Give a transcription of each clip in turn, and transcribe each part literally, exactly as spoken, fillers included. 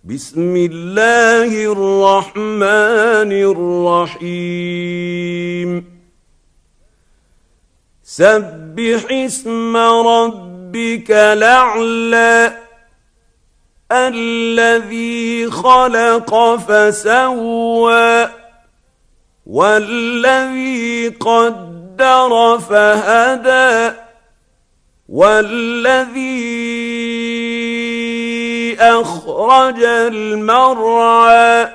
بسم الله الرحمن الرحيم سبح اسم ربك الأعلى الذي خلق فسوى والذي قدر فهدى والذي أخرج المرعى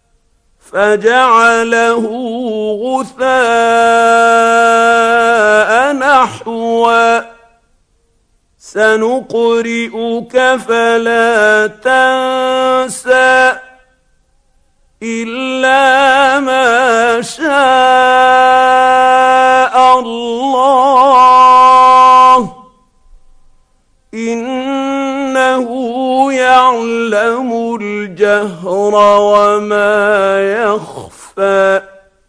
فجعله غثاء نحوا سنقرئك فلا تنسى إلا ما شاء الله إنه يعلم الجهر وما يخفى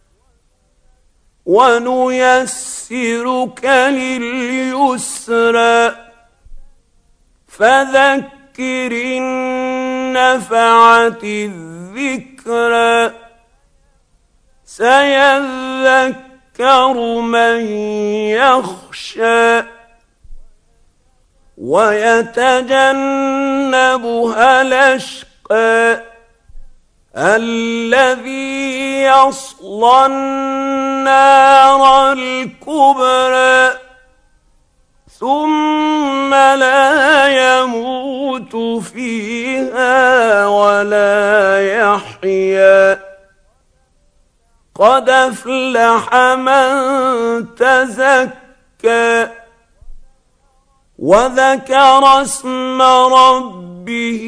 ونيسرك لليسرى فذكر إن نفعت الذكرى سيذكر من يخشى ويتجنبها الأشقى الذي يصلى النار الكبرى ثم لا يموت فيها ولا يحيا قد أفلح من تزكى وذكر اسم ربه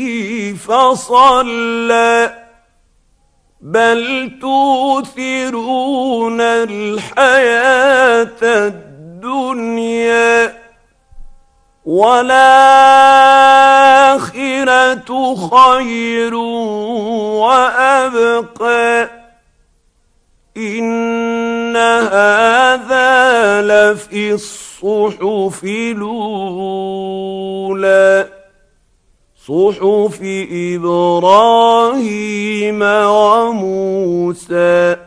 فصلى بل توثرون الحياة الدنيا والآخرة خير وأبقى إن هذا لفي الصحف الأولى صحف إبراهيم وموسى